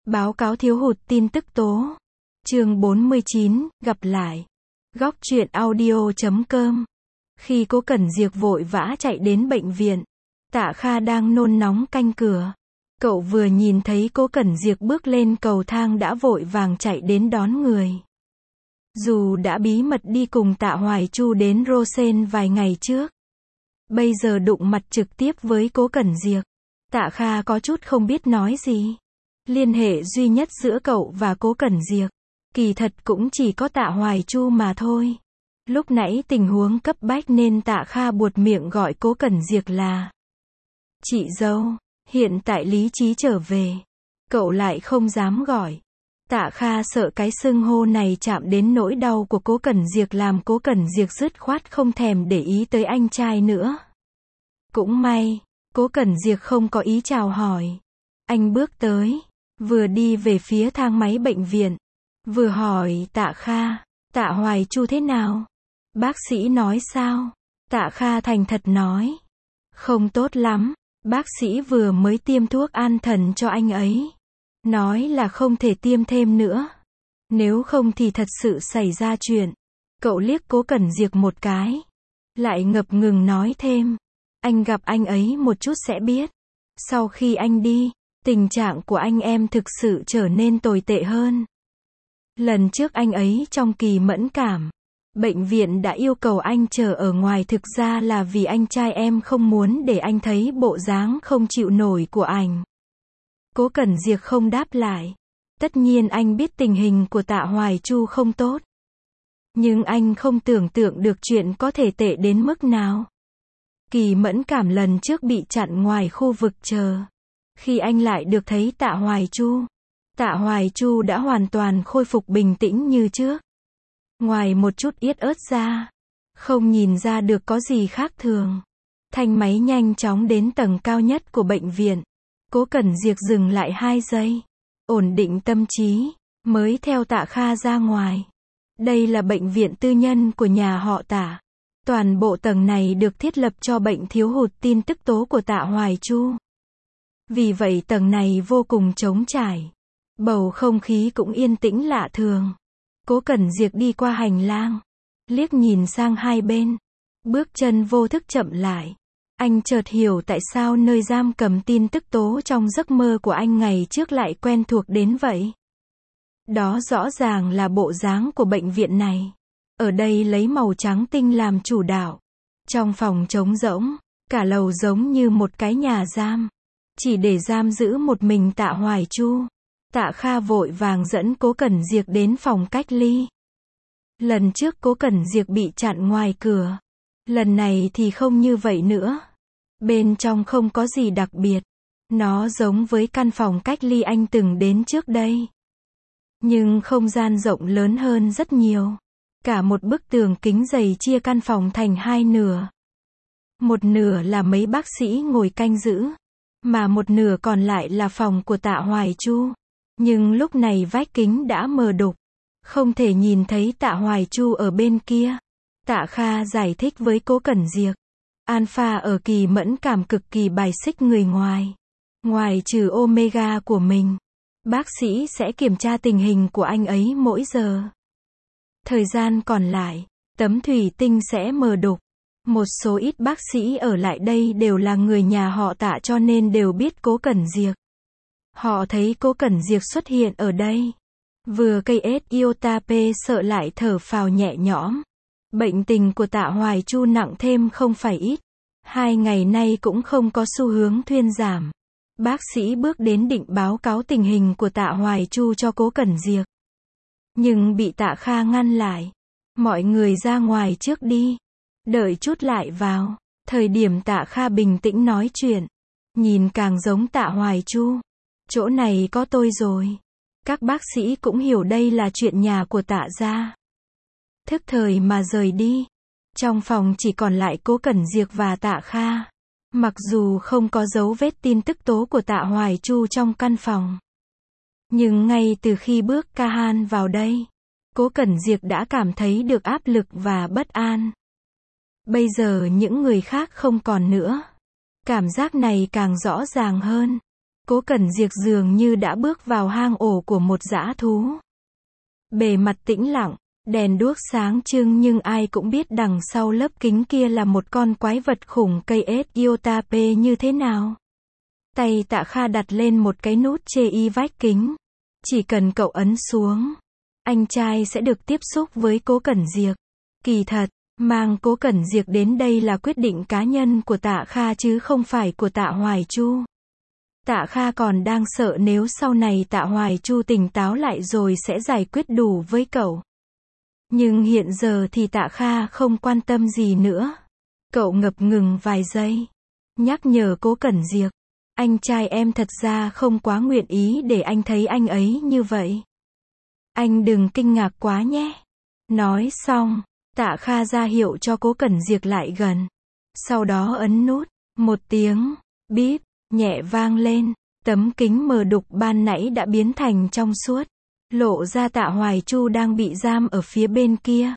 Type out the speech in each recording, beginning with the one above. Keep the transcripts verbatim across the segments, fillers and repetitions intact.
Báo cáo thiếu hụt tin tức tố. Chương bốn mươi chín, gặp lại. Góc truyện audio chấm com. Khi Cố Cẩn Diệc vội vã chạy đến bệnh viện, Tạ Kha đang nôn nóng canh cửa. Cậu vừa nhìn thấy Cố Cẩn Diệc bước lên cầu thang đã vội vàng chạy đến đón người. Dù đã bí mật đi cùng Tạ Hoài Chu đến Rosen vài ngày trước, bây giờ đụng mặt trực tiếp với Cố Cẩn Diệc, Tạ Kha có chút không biết nói gì. Liên hệ duy nhất giữa cậu và Cố Cẩn Diệc, kỳ thật cũng chỉ có Tạ Hoài Chu mà thôi. Lúc nãy tình huống cấp bách nên Tạ Kha buột miệng gọi Cố Cẩn Diệc là chị dâu. Hiện tại lý trí trở về, cậu lại không dám gọi. Tạ Kha sợ cái xưng hô này chạm đến nỗi đau của Cố Cẩn Diệc làm Cố Cẩn Diệc dứt khoát không thèm để ý tới anh trai nữa. Cũng may, Cố Cẩn Diệc không có ý chào hỏi. Anh bước tới, vừa đi về phía thang máy bệnh viện, vừa hỏi Tạ Kha, Tạ Hoài Chu thế nào? Bác sĩ nói sao? Tạ Kha thành thật nói, không tốt lắm, bác sĩ vừa mới tiêm thuốc an thần cho anh ấy. Nói là không thể tiêm thêm nữa. Nếu không thì thật sự xảy ra chuyện. Cậu liếc Cố Cẩn Diệc một cái, lại ngập ngừng nói thêm, anh gặp anh ấy một chút sẽ biết. Sau khi anh đi, tình trạng của anh em thực sự trở nên tồi tệ hơn. Lần trước anh ấy trong kỳ mẫn cảm, bệnh viện đã yêu cầu anh chờ ở ngoài, thực ra là vì anh trai em không muốn để anh thấy bộ dáng không chịu nổi của anh. Cố Cẩn Diệc không đáp lại. Tất nhiên anh biết tình hình của Tạ Hoài Chu không tốt. Nhưng anh không tưởng tượng được chuyện có thể tệ đến mức nào. Kỳ mẫn cảm lần trước bị chặn ngoài khu vực chờ. Khi anh lại được thấy Tạ Hoài Chu, Tạ Hoài Chu đã hoàn toàn khôi phục bình tĩnh như trước. Ngoài một chút yết ớt ra, không nhìn ra được có gì khác thường. Thanh máy nhanh chóng đến tầng cao nhất của bệnh viện. Cố Cẩn Diệc dừng lại hai giây, ổn định tâm trí, mới theo Tạ Kha ra ngoài. Đây là bệnh viện tư nhân của nhà họ Tạ. Toàn bộ tầng này được thiết lập cho bệnh thiếu hụt tin tức tố của Tạ Hoài Chu. Vì vậy tầng này vô cùng trống trải. Bầu không khí cũng yên tĩnh lạ thường. Cố Cẩn Diệc đi qua hành lang, liếc nhìn sang hai bên, bước chân vô thức chậm lại. Anh chợt hiểu tại sao nơi giam cầm tin tức tố trong giấc mơ của anh ngày trước lại quen thuộc đến vậy. Đó rõ ràng là bộ dáng của bệnh viện này. Ở đây lấy màu trắng tinh làm chủ đạo. Trong phòng trống rỗng, cả lầu giống như một cái nhà giam. Chỉ để giam giữ một mình Tạ Hoài Chu. Tạ Kha vội vàng dẫn Cố Cẩn Diệc đến phòng cách ly. Lần trước Cố Cẩn Diệc bị chặn ngoài cửa. Lần này thì không như vậy nữa. Bên trong không có gì đặc biệt. Nó giống với căn phòng cách ly anh từng đến trước đây. Nhưng không gian rộng lớn hơn rất nhiều. Cả một bức tường kính dày chia căn phòng thành hai nửa. Một nửa là mấy bác sĩ ngồi canh giữ. Mà một nửa còn lại là phòng của Tạ Hoài Chu. Nhưng lúc này vách kính đã mờ đục. Không thể nhìn thấy Tạ Hoài Chu ở bên kia. Tạ Kha giải thích với Cố Cẩn Diệc. Alpha ở kỳ mẫn cảm cực kỳ bài xích người ngoài. Ngoài trừ Omega của mình, bác sĩ sẽ kiểm tra tình hình của anh ấy mỗi giờ. Thời gian còn lại, tấm thủy tinh sẽ mờ đục. Một số ít bác sĩ ở lại đây đều là người nhà họ Tạ cho nên đều biết Cố Cẩn Diệc. Họ thấy Cố Cẩn Diệc xuất hiện ở đây. Vừa cây ết iota P sợ lại thở phào nhẹ nhõm. Bệnh tình của Tạ Hoài Chu nặng thêm không phải ít. Hai ngày nay cũng không có xu hướng thuyên giảm. Bác sĩ bước đến định báo cáo tình hình của Tạ Hoài Chu cho Cố Cẩn Diệc. Nhưng bị Tạ Kha ngăn lại. Mọi người ra ngoài trước đi. Đợi chút lại vào. Thời điểm Tạ Kha bình tĩnh nói chuyện. Nhìn càng giống Tạ Hoài Chu. Chỗ này có tôi rồi. Các bác sĩ cũng hiểu đây là chuyện nhà của Tạ gia. Thức thời mà rời đi. Trong phòng chỉ còn lại Cố Cẩn Diệc và Tạ Kha. Mặc dù không có dấu vết tin tức tố của Tạ Hoài Chu trong căn phòng. Nhưng ngay từ khi bước ca han vào đây, Cố Cẩn Diệc đã cảm thấy được áp lực và bất an. Bây giờ những người khác không còn nữa. Cảm giác này càng rõ ràng hơn. Cố Cẩn Diệc dường như đã bước vào hang ổ của một dã thú. Bề mặt tĩnh lặng, đèn đuốc sáng trưng nhưng ai cũng biết đằng sau lớp kính kia là một con quái vật khủng cây ết Iotape như thế nào. Tay Tạ Kha đặt lên một cái nút chê y vách kính. Chỉ cần cậu ấn xuống, anh trai sẽ được tiếp xúc với Cố Cẩn Diệc. Kỳ thật, mang Cố Cẩn Diệc đến đây là quyết định cá nhân của Tạ Kha chứ không phải của Tạ Hoài Chu. Tạ Kha còn đang sợ nếu sau này Tạ Hoài Chu tỉnh táo lại rồi sẽ giải quyết đủ với cậu. Nhưng hiện giờ thì Tạ Kha không quan tâm gì nữa. Cậu ngập ngừng vài giây, nhắc nhở Cố Cẩn Diệc. Anh trai em thật ra không quá nguyện ý để anh thấy anh ấy như vậy. Anh đừng kinh ngạc quá nhé. Nói xong, Tạ Kha ra hiệu cho Cố Cẩn Diệc lại gần. Sau đó ấn nút, một tiếng bíp nhẹ vang lên, tấm kính mờ đục ban nãy đã biến thành trong suốt, lộ ra Tạ Hoài Chu đang bị giam ở phía bên kia.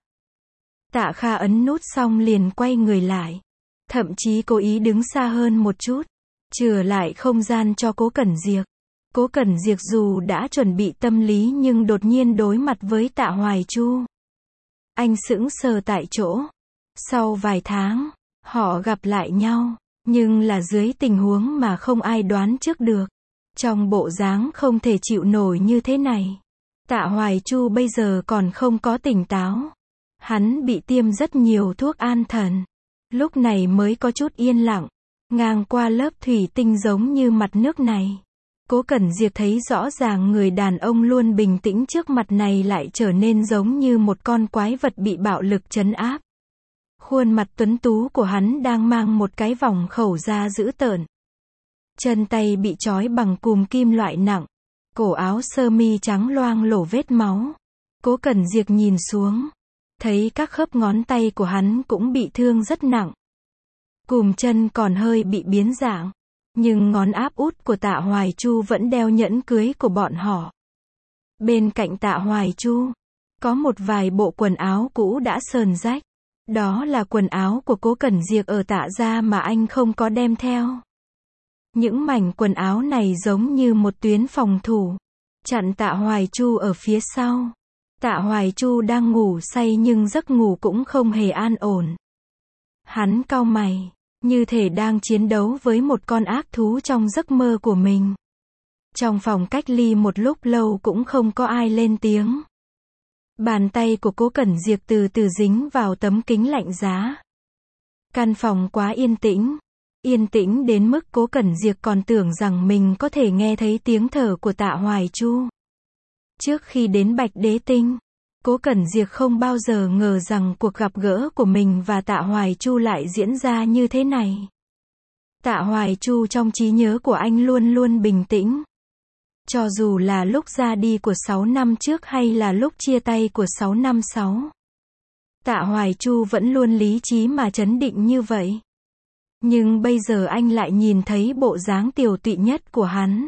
Tạ Kha ấn nút xong liền quay người lại, thậm chí cố ý đứng xa hơn một chút, chừa lại không gian cho Cố Cẩn Diệc. Cố Cẩn Diệc dù đã chuẩn bị tâm lý nhưng đột nhiên đối mặt với Tạ Hoài Chu. Anh sững sờ tại chỗ. Sau vài tháng, họ gặp lại nhau, nhưng là dưới tình huống mà không ai đoán trước được. Trong bộ dáng không thể chịu nổi như thế này. Tạ Hoài Chu bây giờ còn không có tỉnh táo. Hắn bị tiêm rất nhiều thuốc an thần. Lúc này mới có chút yên lặng. Ngang qua lớp thủy tinh giống như mặt nước này. Cố Cẩn Diệc thấy rõ ràng người đàn ông luôn bình tĩnh trước mặt này lại trở nên giống như một con quái vật bị bạo lực trấn áp. Khuôn mặt tuấn tú của hắn đang mang một cái vòng khẩu da dữ tợn. Chân tay bị trói bằng cùm kim loại nặng. Cổ áo sơ mi trắng loang lổ vết máu. Cố Cẩn Diệc nhìn xuống, thấy các khớp ngón tay của hắn cũng bị thương rất nặng. Cùm chân còn hơi bị biến dạng. Nhưng ngón áp út của Tạ Hoài Chu vẫn đeo nhẫn cưới của bọn họ. Bên cạnh Tạ Hoài Chu, có một vài bộ quần áo cũ đã sờn rách. Đó là quần áo của Cố Cẩn Diệc ở Tạ gia mà anh không có đem theo. Những mảnh quần áo này giống như một tuyến phòng thủ, chặn Tạ Hoài Chu ở phía sau. Tạ Hoài Chu đang ngủ say nhưng giấc ngủ cũng không hề an ổn. Hắn cau mày, như thể đang chiến đấu với một con ác thú trong giấc mơ của mình. Trong phòng cách ly một lúc lâu cũng không có ai lên tiếng. Bàn tay của Cố Cẩn Diệc từ từ dính vào tấm kính lạnh giá. Căn phòng quá yên tĩnh. Yên tĩnh đến mức Cố Cẩn Diệc còn tưởng rằng mình có thể nghe thấy tiếng thở của Tạ Hoài Chu. Trước khi đến Bạch Đế Tinh, Cố Cẩn Diệc không bao giờ ngờ rằng cuộc gặp gỡ của mình và Tạ Hoài Chu lại diễn ra như thế này. Tạ Hoài Chu trong trí nhớ của anh luôn luôn bình tĩnh. Cho dù là lúc ra đi của sáu năm trước hay là lúc chia tay của sáu năm sáu. Tạ Hoài Chu vẫn luôn lý trí mà trấn định như vậy. Nhưng bây giờ anh lại nhìn thấy bộ dáng tiều tụy nhất của hắn.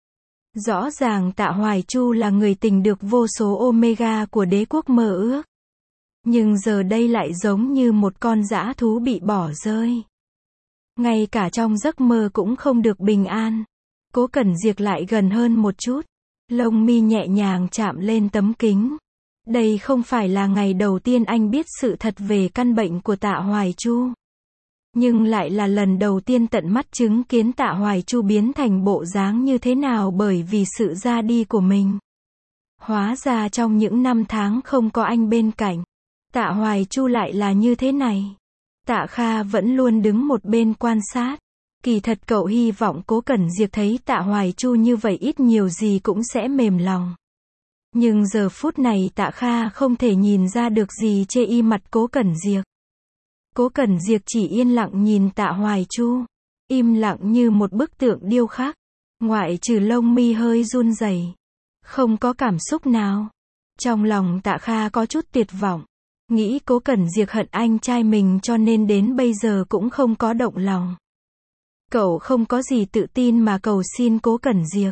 Rõ ràng Tạ Hoài Chu là người tình được vô số Omega của đế quốc mơ ước. Nhưng giờ đây lại giống như một con dã thú bị bỏ rơi. Ngay cả trong giấc mơ cũng không được bình an. Cố Cẩn Diệc lại gần hơn một chút. Lông mi nhẹ nhàng chạm lên tấm kính. Đây không phải là ngày đầu tiên anh biết sự thật về căn bệnh của Tạ Hoài Chu. Nhưng lại là lần đầu tiên tận mắt chứng kiến Tạ Hoài Chu biến thành bộ dáng như thế nào bởi vì sự ra đi của mình. Hóa ra trong những năm tháng không có anh bên cạnh, Tạ Hoài Chu lại là như thế này. Tạ Kha vẫn luôn đứng một bên quan sát. Kỳ thật cậu hy vọng Cố Cẩn Diệc thấy Tạ Hoài Chu như vậy ít nhiều gì cũng sẽ mềm lòng. Nhưng giờ phút này Tạ Kha không thể nhìn ra được gì chê y mặt Cố Cẩn Diệc. Cố Cẩn Diệc chỉ yên lặng nhìn Tạ Hoài Chu, im lặng như một bức tượng điêu khắc, ngoại trừ lông mi hơi run rẩy, không có cảm xúc nào. Trong lòng Tạ Kha có chút tuyệt vọng, nghĩ Cố Cẩn Diệc hận anh trai mình cho nên đến bây giờ cũng không có động lòng. Cậu không có gì tự tin mà cầu xin Cố Cẩn Diệc.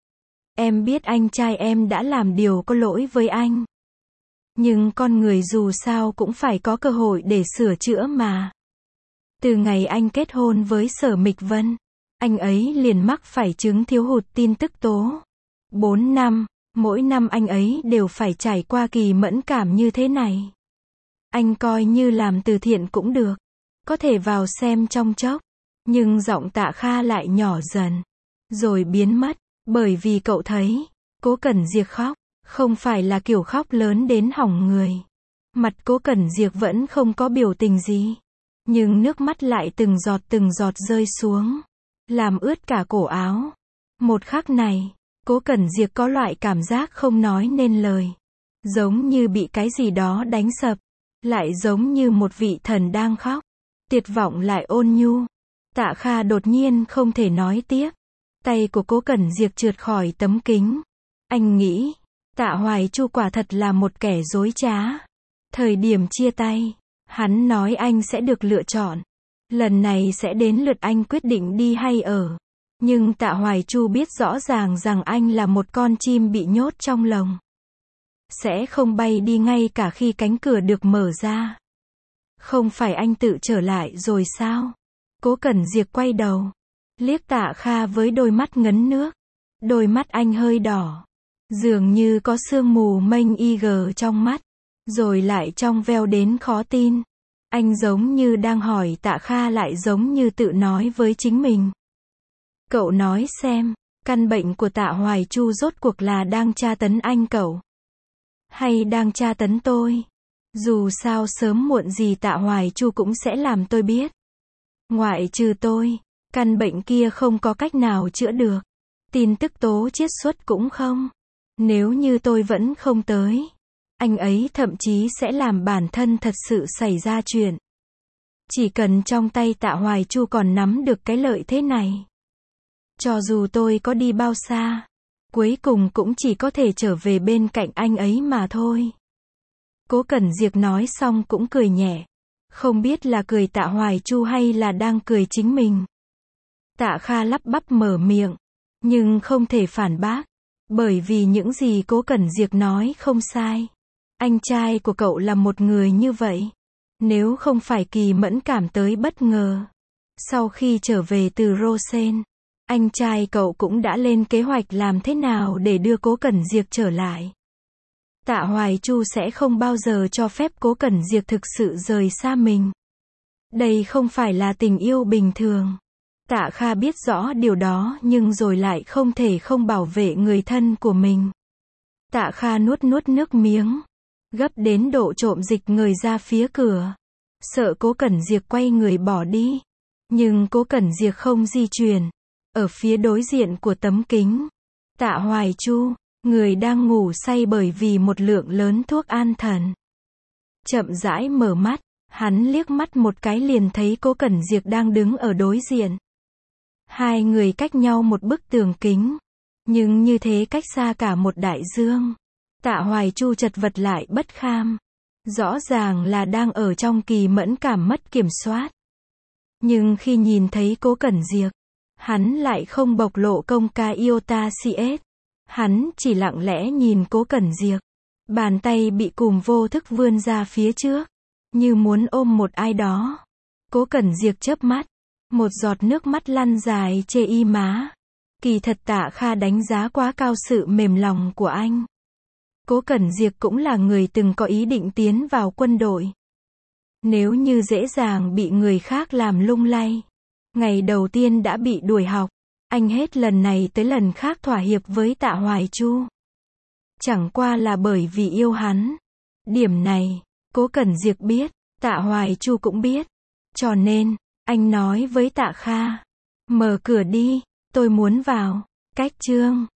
Em biết anh trai em đã làm điều có lỗi với anh. Nhưng con người dù sao cũng phải có cơ hội để sửa chữa mà. Từ ngày anh kết hôn với Sở Mịch Vân, anh ấy liền mắc phải chứng thiếu hụt tin tức tố. bốn năm, mỗi năm anh ấy đều phải trải qua kỳ mẫn cảm như thế này. Anh coi như làm từ thiện cũng được. Có thể vào xem trong chốc. Nhưng giọng Tạ Kha lại nhỏ dần. Rồi biến mất. Bởi vì cậu thấy, Cố Cẩn Diệc khóc. Không phải là kiểu khóc lớn đến hỏng người. Mặt Cố Cẩn Diệc vẫn không có biểu tình gì. Nhưng nước mắt lại từng giọt từng giọt rơi xuống. Làm ướt cả cổ áo. Một khắc này, Cố Cẩn Diệc có loại cảm giác không nói nên lời. Giống như bị cái gì đó đánh sập. Lại giống như một vị thần đang khóc. Tuyệt vọng lại ôn nhu. Tạ Kha đột nhiên không thể nói tiếp. Tay của Cố Cẩn Diệc trượt khỏi tấm kính. Anh nghĩ, Tạ Hoài Chu quả thật là một kẻ dối trá. Thời điểm chia tay, hắn nói anh sẽ được lựa chọn. Lần này sẽ đến lượt anh quyết định đi hay ở. Nhưng Tạ Hoài Chu biết rõ ràng rằng anh là một con chim bị nhốt trong lồng. Sẽ không bay đi ngay cả khi cánh cửa được mở ra. Không phải anh tự trở lại rồi sao? Cố Cẩn Diệc quay đầu. Liếc Tạ Kha với đôi mắt ngấn nước. Đôi mắt anh hơi đỏ. Dường như có sương mù mênh y gờ trong mắt. Rồi lại trong veo đến khó tin. Anh giống như đang hỏi Tạ Kha lại giống như tự nói với chính mình. Cậu nói xem, căn bệnh của Tạ Hoài Chu rốt cuộc là đang tra tấn anh cậu? Hay đang tra tấn tôi? Dù sao sớm muộn gì Tạ Hoài Chu cũng sẽ làm tôi biết. Ngoại trừ tôi, căn bệnh kia không có cách nào chữa được. Tin tức tố chiết xuất cũng không. Nếu như tôi vẫn không tới, anh ấy thậm chí sẽ làm bản thân thật sự xảy ra chuyện. Chỉ cần trong tay Tạ Hoài Chu còn nắm được cái lợi thế này. Cho dù tôi có đi bao xa, cuối cùng cũng chỉ có thể trở về bên cạnh anh ấy mà thôi. Cố Cẩn Diệc nói xong cũng cười nhẹ. Không biết là cười Tạ Hoài Chu hay là đang cười chính mình. Tạ Kha lắp bắp mở miệng, nhưng không thể phản bác. Bởi vì những gì Cố Cẩn Diệc nói không sai. Anh trai của cậu là một người như vậy. Nếu không phải kỳ mẫn cảm tới bất ngờ. Sau khi trở về từ Rosen, anh trai cậu cũng đã lên kế hoạch làm thế nào để đưa Cố Cẩn Diệc trở lại. Tạ Hoài Chu sẽ không bao giờ cho phép Cố Cẩn Diệc thực sự rời xa mình. Đây không phải là tình yêu bình thường. Tạ Kha biết rõ điều đó nhưng rồi lại không thể không bảo vệ người thân của mình. Tạ Kha nuốt nuốt nước miếng. Gấp đến độ trộm dịch người ra phía cửa. Sợ Cố Cẩn Diệc quay người bỏ đi. Nhưng Cố Cẩn Diệc không di chuyển. Ở phía đối diện của tấm kính. Tạ Hoài Chu, người đang ngủ say bởi vì một lượng lớn thuốc an thần. Chậm rãi mở mắt. Hắn liếc mắt một cái liền thấy Cố Cẩn Diệc đang đứng ở đối diện. Hai người cách nhau một bức tường kính. Nhưng như thế cách xa cả một đại dương. Tạ Hoài Chu chật vật lại bất kham. Rõ ràng là đang ở trong kỳ mẫn cảm mất kiểm soát. Nhưng khi nhìn thấy Cố Cẩn Diệc, hắn lại không bộc lộ công ca iota cs. Hắn chỉ lặng lẽ nhìn Cố Cẩn Diệc. Bàn tay bị cùm vô thức vươn ra phía trước. Như muốn ôm một ai đó. Cố Cẩn Diệc chớp mắt. Một giọt nước mắt lăn dài chê y má. Kỳ thật Tạ Kha đánh giá quá cao sự mềm lòng của anh. Cố Cẩn Diệc cũng là người từng có ý định tiến vào quân đội. Nếu như dễ dàng bị người khác làm lung lay. Ngày đầu tiên đã bị đuổi học. Anh hết lần này tới lần khác thỏa hiệp với Tạ Hoài Chu. Chẳng qua là bởi vì yêu hắn. Điểm này, Cố Cẩn Diệc biết, Tạ Hoài Chu cũng biết. Cho nên, anh nói với Tạ Kha. Mở cửa đi, tôi muốn vào. Cách chương